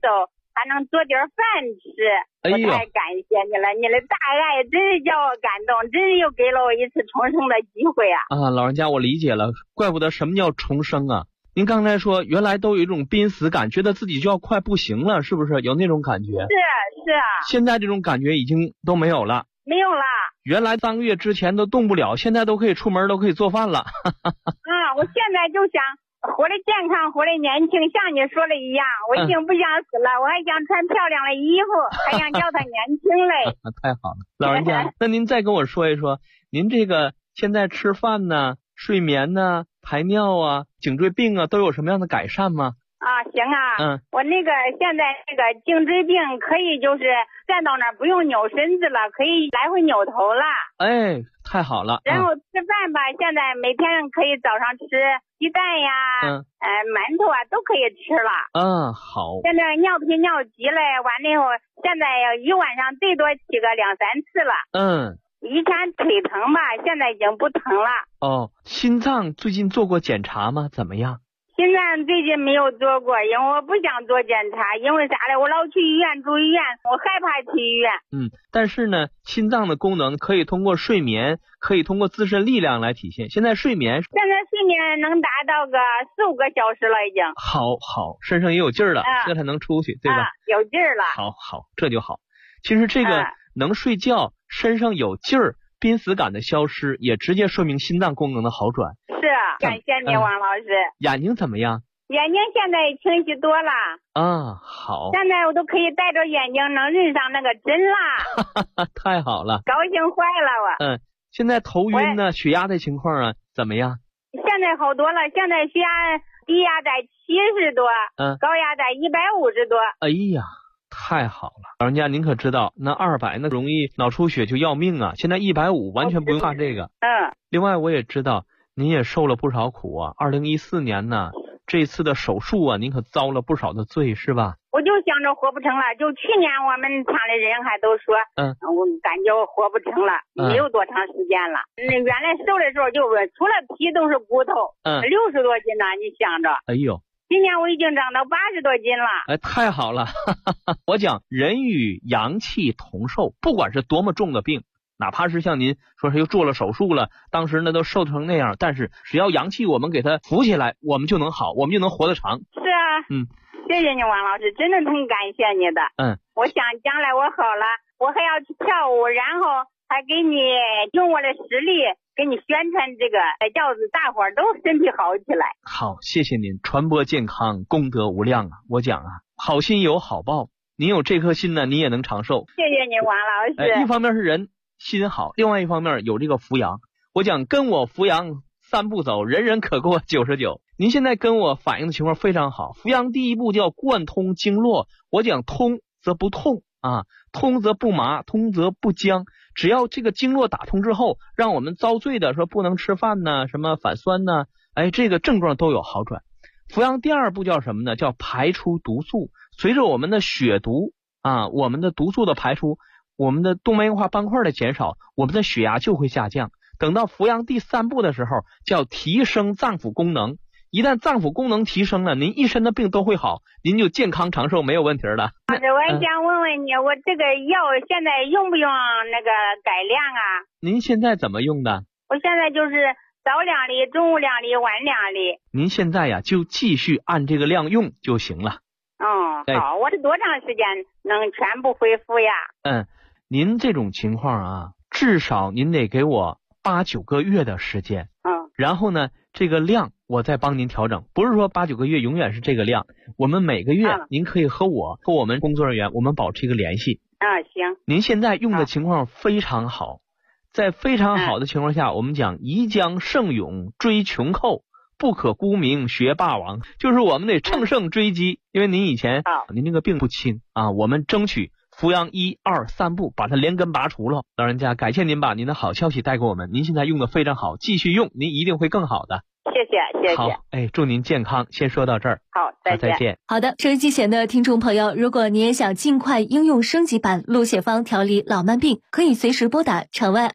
还能做点饭吃。我太感谢你了，你的大爱真是叫我感动，真是又给了我一次重生的机会啊！ 啊，老人家，我理解了，怪不得什么叫重生啊！您刚才说原来都有一种濒死感，觉得自己就要快不行了，是不是有那种感觉？ 是啊。现在这种感觉已经都没有了。 没有了。 原来3个月之前都动不了，现在都可以出门，都可以做饭了。 我现在就想活得健康，活得年轻，像你说的一样，我已经不想死了，我还想穿漂亮的衣服，还想叫他年轻嘞。 太好了，老人家，那您再跟我说一说，您这个现在吃饭呢、睡眠呢、排尿啊、颈椎病啊，都有什么样的改善吗？ 行啊。我那个现在那个颈椎病可以就是站到那儿不用扭身子了，可以来回扭头了。 哎，太好了。 然后吃饭吧，现在每天可以早上吃鸡蛋呀，馒头啊都可以吃了。 好。 现在尿频尿急了，完了以后，现在一晚上最多起个2、3次了。以前腿疼吧，现在已经不疼了。 心脏最近做过检查吗？怎么样？ 心脏最近没有做过，因为我不想做检查，因为啥嘞？我老去医院住医院，我害怕去医院。 但是呢，心脏的功能可以通过睡眠，可以通过自身力量来体现。现在睡眠能达到个4、5个小时了，已经。 好，身上也有劲儿了，这才能出去，对吧？ 有劲儿了。 好，这就好。其实这个能睡觉，身上有劲儿，濒死感的消失，也直接说明心脏功能的好转。 是啊，感谢你，王老师。 眼睛怎么样？ 眼睛现在清晰多了。 好。 现在我都可以戴着眼镜能认上那个针啦。 太好了， 高兴坏了我。 现在头晕呢，血压的情况啊怎么样？ 现在好多了，现在血压低压在70多，高压在150多。 哎呀，太好了，老人家您可知道，那200那容易脑出血就要命啊，现在150完全不用怕这个。另外我也知道您也受了不少苦啊，2014年呢这次的手术啊，您可遭了不少的罪是吧？ 我就想着活不成了，就去年我们厂的人还都说，我感觉我活不成了，没有多长时间了。原来瘦的时候就是除了皮都是骨头，60多斤呢，你想着。 哎呦， 今年我已经长到80多斤了。 太好了。我讲人与阳气同寿，不管是多么重的病，哪怕是像您说是又做了手术了，当时呢都瘦成那样，但是只要阳气我们给它扶起来，我们就能好，我们就能活得长。 是啊。谢谢你王老师，真的挺感谢你的。我想将来我好了，我还要去跳舞，然后还给你用我的实力给你宣传这个，叫大伙儿都身体好起来。 好，谢谢您，传播健康功德无量啊！我讲啊，好心有好报，您有这颗心呢，你也能长寿。 谢谢你王老师。 一方面是人心好，另外一方面有这个扶阳。我讲跟我扶阳3步走，人人可过99。您现在跟我反映的情况非常好。扶阳第一步叫贯通经络，我讲通则不痛啊，通则不麻，通则不僵。只要这个经络打通之后，让我们遭罪的说不能吃饭呢，什么反酸呢，这个症状都有好转。扶阳第2步叫什么呢？叫排出毒素。随着我们的血毒我们的毒素的排出，我们的动脉硬化斑块的减少，我们的血压就会下降。等到扶阳第3步的时候，叫提升脏腑功能。一旦脏腑功能提升了，您一身的病都会好，您就健康长寿，没有问题了。 我想问问你，我这个药现在用不用那个改量啊？ 您现在怎么用的？ 我现在就是早2粒，中午2粒，晚2粒。 您现在呀就继续按这个量用就行了。 好，我是多长时间能全部恢复呀？ 您这种情况啊，至少您得给我8、9个月的时间。然后呢，这个量我再帮您调整，不是说8、9个月永远是这个量，我们每个月您可以和我们工作人员我们保持一个联系。 行。 您现在用的情况非常好，在非常好的情况下，我们讲宜将胜勇追穷寇，不可沽名学霸王，就是我们得乘胜追击。因为您以前您这个病不轻啊，我们争取扶阳1、2、3步把它连根拔除了。老人家，感谢您把您的好消息带给我们，您现在用的非常好，继续用，您一定会更好的。 谢谢。 好，祝您健康。先说到这儿。 好，再见。 好的，收音机前的听众朋友，如果你也想尽快应用升级版鹿血芳调理老慢病，可以随时拨打场外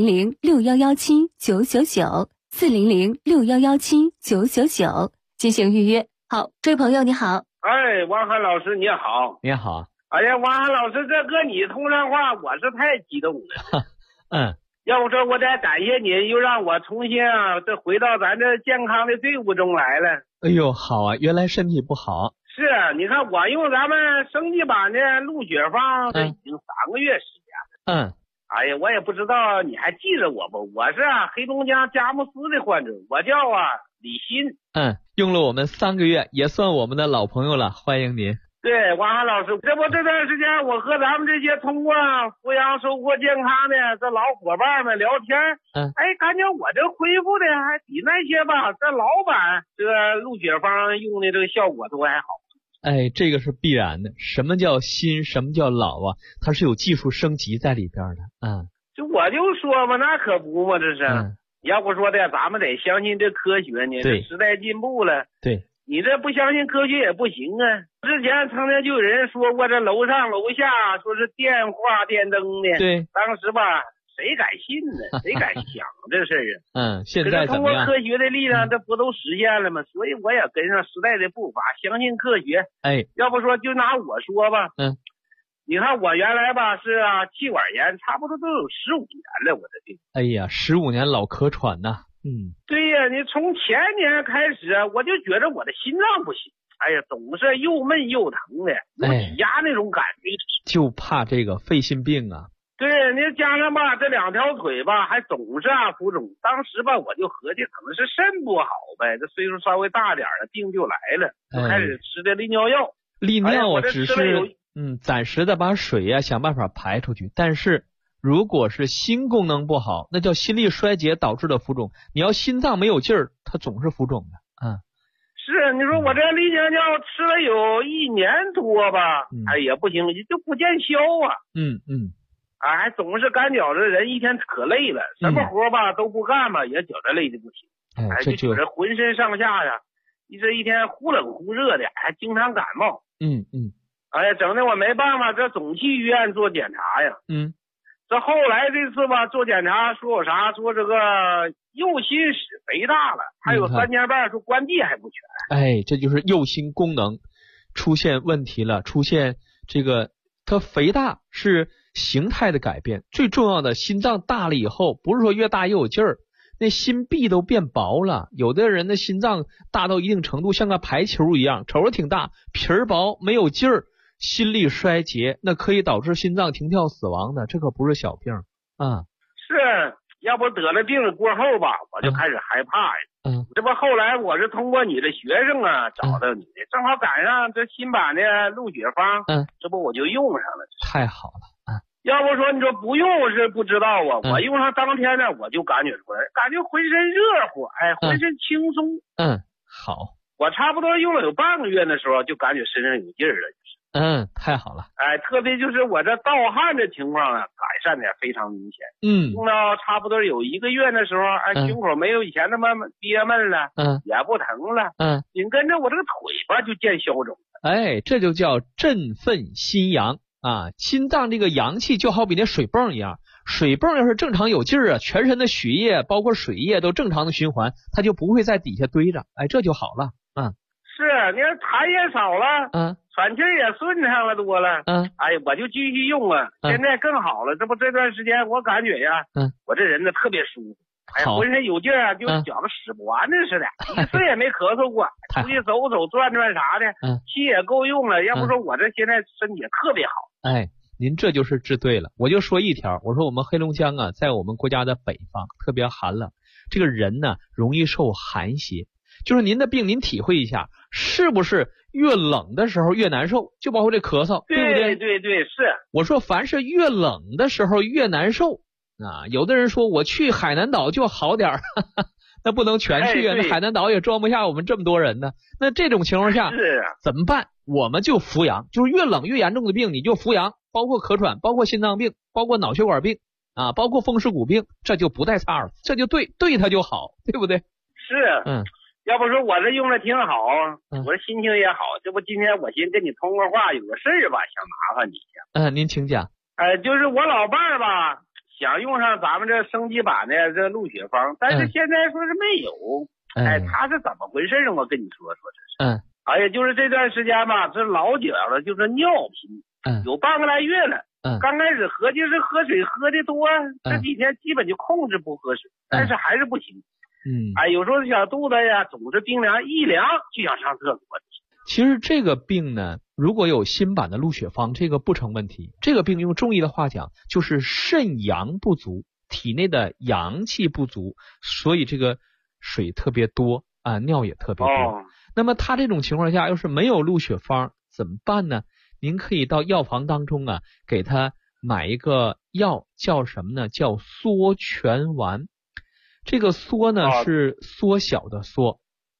400-6117-999 400-6117-999进行预约。好，这位朋友你好。 哎，王涵老师你好。 你好。 哎呀，王涵老师，这跟你通上话，我是太激动了。 嗯。 要不说我得感谢你，又让我重新这回到咱这健康的队伍中来了。 哎呦，好啊，原来身体不好。 是，你看我用咱们升级版的鹿血方，这已经3个月时间了。哎呀，我也不知道你还记着我不？我是黑龙江佳木斯的患者，我叫李鑫。 用了我们3个月，也算我们的老朋友了，欢迎您。 对，王涵老师，这不这段时间我和咱们这些通过阜阳收获健康的这老伙伴们聊天，感觉我这恢复的还比那些这老版这个鹿血方用的这个效果都还好。 这个是必然的。什么叫新，什么叫老啊？它是有技术升级在里边的。 就我就说嘛，那可不嘛，这是。要不说的，咱们得相信这科学呢。这时代进步了。 对。 你这不相信科学也不行啊！之前曾经就有人说过，这楼上楼下说是电话电灯的。 对。 当时谁敢信呢？谁敢想这事儿现在通过科学的力量，这不都实现了吗？所以我也跟上时代的步伐，相信科学。要不说就拿我说吧。你看我原来是气管炎，差不多都有15年了，我的病。 哎呀，15年老咳喘呐。 对呀，你从前年开始，我就觉得我的心脏不行，哎呀，总是又闷又疼的，有挤压那种感觉。 就怕这个肺心病啊。 对，你加上这2条腿还总是浮肿。当时我就合计可能是肾不好呗，这岁数稍微大点了，病就来了，就开始吃的利尿药。 利尿只是暂时的把水想办法排出去，但是如果是心功能不好，那叫心力衰竭导致的浮肿。你要心脏没有劲儿，它总是浮肿的。 是，你说我这利尿药吃了有1年多吧，也不行，就不见消啊。还总是干觉着人一天可累了，什么活都不干也觉着累的不行。就觉着浑身上下一天忽冷忽热的，还经常感冒。哎呀，整的我没办法，这总去医院做检查呀。这后来这次做检查说有啥，说这个右心室肥大了，还有3年半说关闭还不全。 这就是右心功能出现问题了，出现这个它肥大是形态的改变，最重要的心脏大了以后，不是说越大越有劲儿，那心壁都变薄了。有的人的心脏大到一定程度像个排球一样，瞅着挺大，皮儿薄没有劲儿，心力衰竭，那可以导致心脏停跳死亡的，这可不是小病是，要不得了病过后我就开始害怕呀。这不后来我是通过你的学生找到你的，正好赶上这新版的鹿血方，这不我就用上了。 太好了。 要不说你说不用是不知道我用上当天呢，我就感觉出来，感觉浑身热乎，浑身轻松。 好。 我差不多用了有半个月的时候，就感觉身上有劲儿了。 太好了。 特别就是我这盗汗的情况改善的非常明显。用到差不多有1个月的时候，胸口没有以前那么憋闷了，也不疼了。紧跟着我这个腿就见消肿。 这就叫振奋心阳心脏这个阳气就好比那水泵一样，水泵要是正常有劲儿全身的血液包括水液都正常的循环，它就不会在底下堆着，这就好了。 是，你看痰也少了，喘气也顺畅了多了。我就继续用现在更好了。这不这段时间我感觉我这人特别舒服，浑身有劲儿就觉得使不完的似的，一次也没咳嗽过，出去走走转转啥的，气也够用了。要不说我这现在身体特别好。 您这就是治对了。我就说一条，我说我们黑龙江在我们国家的北方特别寒冷，这个人呢容易受寒邪。就是您的病您体会一下，是不是越冷的时候越难受？就包括这咳嗽，对不对？ 对，是。 我说凡是越冷的时候越难受有的人说我去海南岛就好点那不能全去那海南岛也装不下我们这么多人呢。那这种情况下怎么办？我们就扶阳，就是越冷越严重的病你就扶阳，包括咳喘，包括心脏病，包括脑血管病包括风湿骨病，这就不带差了，这就对它就好，对不对？ 是。要不说我这用的挺好，我这心情也好。这不今天我寻跟你通个话，有个事儿想麻烦你一下。您请讲。 就是我老伴儿想用上咱们这升级版的这鹿血方，但是现在说是没有。他是怎么回事我跟你说这是。 哎呀，就是这段时间吧，这老觉着就是尿频，有半个来月了。刚开始合计是喝水喝的多，这几天基本就控制不喝水，但是还是不行。哎，有时候小肚子呀总是冰凉，一凉就想上厕所。 其实这个病呢，如果有新版的鹿血方，这个不成问题。这个病用中医的话讲，就是肾阳不足，体内的阳气不足，所以这个水特别多啊，尿也特别多。那么他这种情况下，要是没有鹿血方怎么办呢？您可以到药房当中啊，给他买一个药，叫什么呢？叫缩泉丸。这个缩呢是缩小的缩，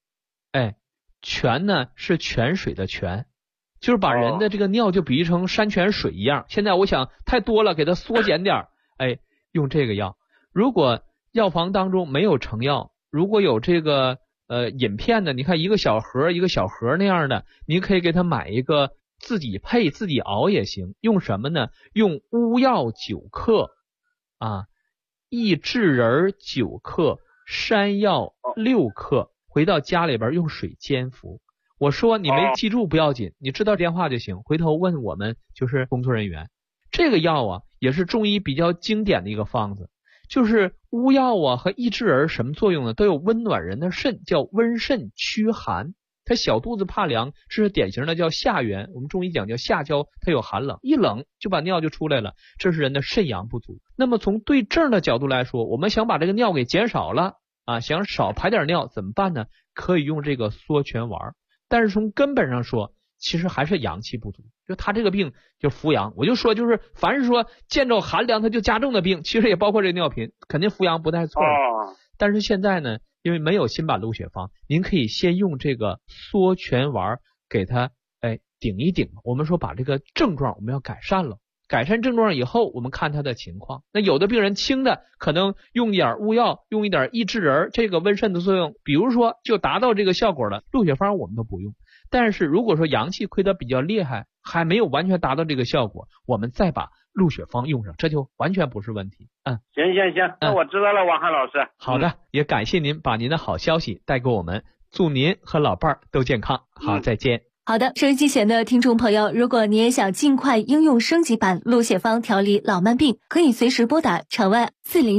泉呢是泉水的泉，就是把人的这个尿就比喻成山泉水一样。现在我想太多了，给它缩减点，用这个药。如果药房当中没有成药，如果有这个饮片的，你看一个小盒一个小盒那样的，您可以给他买一个，自己配自己熬也行。用什么呢？用乌药9克啊，益智仁9克，山药6克，回到家里边用水煎服。我说你没记住不要紧，你知道电话就行，回头问我们就是工作人员。这个药啊也是中医比较经典的一个方子，就是乌药啊和益智仁什么作用呢？都有温暖人的肾，叫温肾驱寒。他小肚子怕凉，这是典型的叫下元，我们中医讲叫下焦，它有寒冷，一冷就把尿就出来了，这是人的肾阳不足。那么从对症的角度来说，我们想把这个尿给减少了啊，想少排点尿怎么办呢？可以用这个缩泉丸。但是从根本上说，其实还是阳气不足，就他这个病就扶阳。我就说就是凡是说见着寒凉它就加重的病，其实也包括这尿频，肯定扶阳不太错。但是现在呢，因为没有新版鹿血方，您可以先用这个缩泉丸给它顶一顶。我们说把这个症状我们要改善了，改善症状以后我们看他的情况。那有的病人轻的可能用一点乌药，用一点益智仁，这个温肾的作用比如说就达到这个效果了，鹿血方我们都不用。但是如果说阳气亏得比较厉害，还没有完全达到这个效果，我们再把鹿血方用上，这就完全不是问题。 行，那我知道了，王翰老师。 好的，也感谢您把您的好消息带给我们，祝您和老伴儿都健康。好，再见。 好的，收音机前的听众朋友，如果你也想尽快应用升级版鹿血方调理老慢病，可以随时拨打场外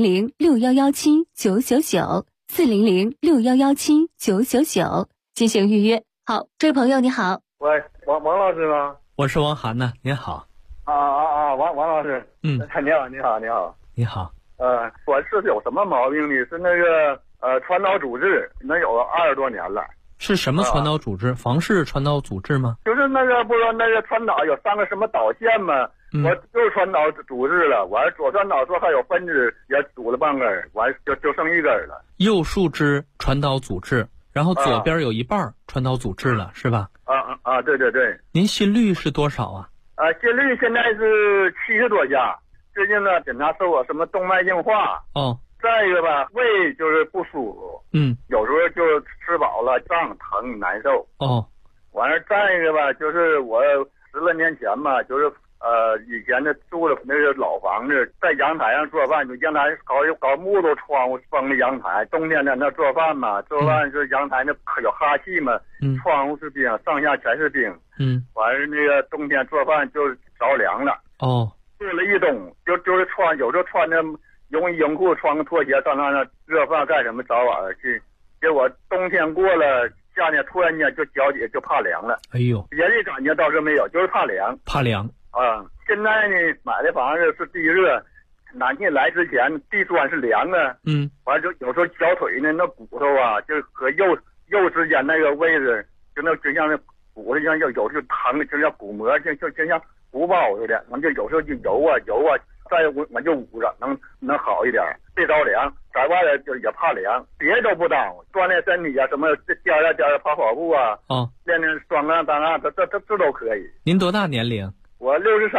400-6117-999，400-6117-999进行预约。好，这位朋友你好。 喂，王老师吗？ 我是王涵呢，您好。 王老师。你好。我是有什么毛病呢？是那个传导阻滞，能有20多年了。 是什么传导阻滞？房室传导阻滞吗？ 就是那个不说那个传导有3个什么导线吗？我就是传导阻滞了，完左传导说还有分支也堵了半根，完就剩1根了。 右树枝传导阻滞，然后左边有一半传导阻滞了，是吧？ 对。您心率是多少啊？ 心率现在是70多下。最近呢检查说我什么动脉硬化。再一个吧，胃就是不舒服。有时候就吃饱了胀疼难受。完了再一个吧，就是我10来年前吧，就是以前的住的那个老房子，在阳台上做饭，就阳台搞木头窗户封的阳台，冬天在那做饭嘛，做饭就阳台那有哈气嘛，窗户是冰，上下全是冰。完了那个冬天做饭就着凉了。做了一冬，就是有时候穿着泳衣泳裤，穿个拖鞋上那热饭干什么早晚去，结果冬天过了，夏天突然间就脚底就怕凉了。别的感觉倒是没有，就是怕凉。现在呢买的房子是地热，暖气来之前地砖是凉的。完了就有时候小腿呢那骨头啊，就和肉之间那个位置，就像那骨头像有时候疼，就像骨膜，就像鼓包似的，完就有时候就揉啊，再我就捂着，能好一点，别着凉。在外头就也怕凉，别的都不耽误，锻炼身体啊，什么颠跑步啊，练双杠单杠，这都可以。 您多大年龄？ 我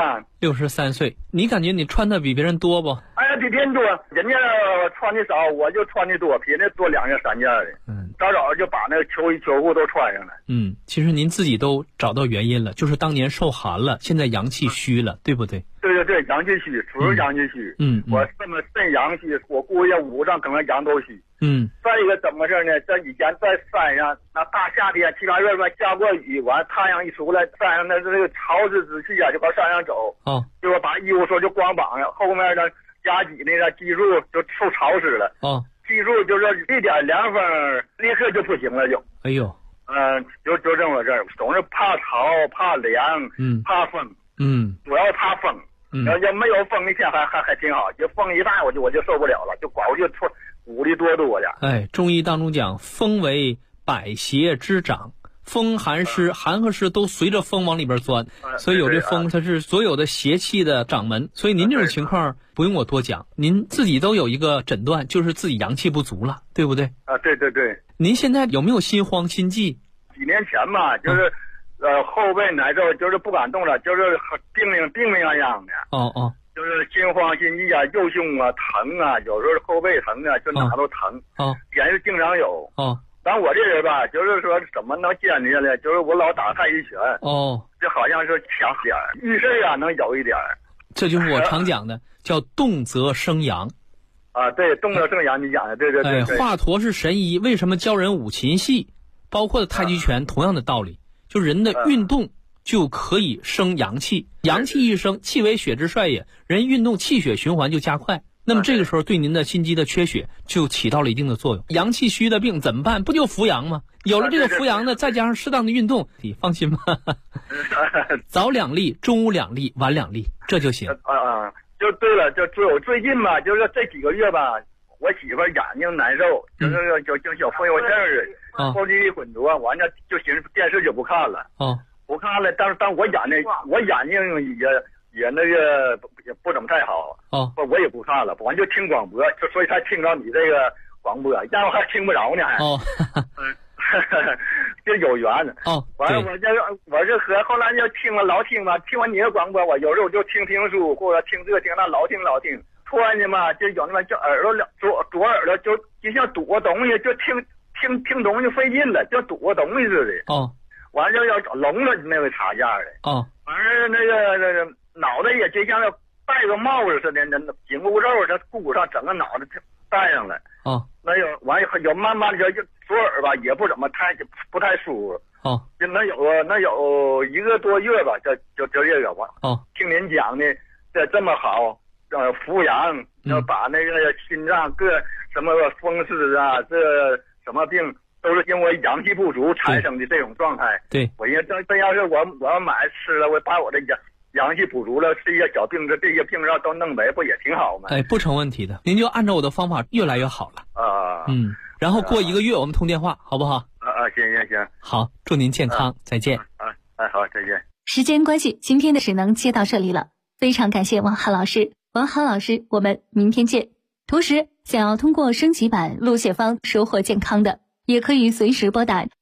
63 岁。你感觉你穿的比别人多不？ 比别人多，人家穿的少，我就穿的多，比人多2件3件的。 早早就把那个秋衣秋裤都穿上了。 其实您自己都找到原因了，就是当年受寒了，现在阳气虚了，对不对？ 对，阳气虚，主要阳气虚。我这么肾阳虚，我估计五脏可能阳都虚。再一个怎么事呢？这以前在山上，那大夏天7、8月份下过雨，完太阳一出来，山上那个潮湿之气啊，就往山上走。结果把衣服说就光膀上，后面呢夹脊那个脊柱就受潮湿了。脊柱就是一点凉风，立刻就不行了就。 哎呦， 就这么回事儿，总是怕潮、怕凉，怕风，主要怕风。要没有风一天还挺好，就风一大我就受不了了，就管我就出鼓励多的。 中医当中讲，风为百邪之长，风寒湿，寒和湿都随着风往里边钻，所以有这风，它是所有的邪气的掌门。所以您这种情况不用我多讲，您自己都有一个诊断，就是自己阳气不足了，对不对？ 对。 您现在有没有心慌心悸？ 几年前吧，就是后背难受，就是不敢动了，就是病样的。就是心慌心悸啊，右胸啊疼啊，有时候后背疼啊，就哪都疼。也是经常有。但我这人吧，就是说怎么能坚持下来？就是我老打太极拳。就好像是强点儿，遇事啊能有一点儿。 这就是我常讲的，叫动则生阳。 对，动则生阳，你讲的对。 华佗是神医，为什么教人五禽戏？包括太极拳，同样的道理，就人的运动就可以生阳气，阳气一生，气为血之帅也，人运动气血循环就加快。那么这个时候对您的心肌的缺血就起到了一定的作用。阳气虚的病怎么办？不就扶阳吗？有了这个扶阳呢，再加上适当的运动，你放心吧。早2粒，中午2粒，晚2粒，这就行。 就对了，就最近吧，就是这几个月吧，我媳妇眼睛难受，就是就小风油症儿，后期混浊，完了就寻思电视就不看了。不看了，但是我眼睛也那个也不怎么太好。我也不看了，完就听广播，就所以才听着你这个广播，让我还听不着呢，还。就有缘。完了我这和后来就老听吧，听完你的广播，我有时候就听书或者听这听那老听。突然间嘛，就有那么就耳朵左耳朵就像堵个东西，就听东西费劲了，就堵个东西似的。完了要聋了那个插架的。完了那个脑袋也就像戴个帽子似的，那紧箍咒这箍上整个脑袋戴上了。那有慢慢的就左耳吧也不怎么不太舒服。就能有1个多月吧，就这个吧。听您讲的这么好，扶阳，要把那个心脏各什么风湿啊，这什么病都是因为阳气不足产生的这种状态。 对， 我因为这要是我要买吃了，我把我的阳气补足了，这些小病这些病症都弄没，不也挺好吗？ 不成问题的，您就按照我的方法越来越好了。然后过1个月我们通电话，好不好？ 行。 好，祝您健康，再见。 好，再见。 时间关系，今天的只能接到这里了，非常感谢王涵老师。王涵老师，我们明天见。同时，想要通过升级版录写方收获健康的，也可以随时拨打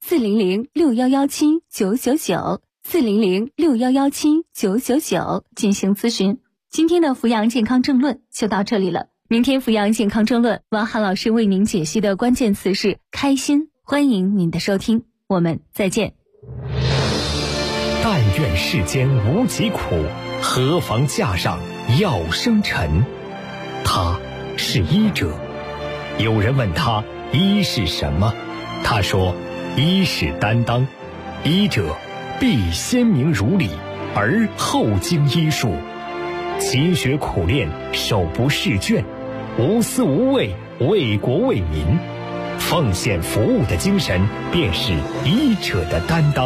400-6117-999，400-6117-999进行咨询。今天的扶阳健康政论就到这里了。明天扶阳健康政论，王涵老师为您解析的关键词是开心。欢迎您的收听，我们再见。 但愿世间无疾苦，何妨架上药生尘。他是医者，有人问他医是什么，他说医是担当，医者必先明如理，而后经医术，勤学苦练，手不释卷，无私无畏，为国为民，奉献服务的精神便是医者的担当。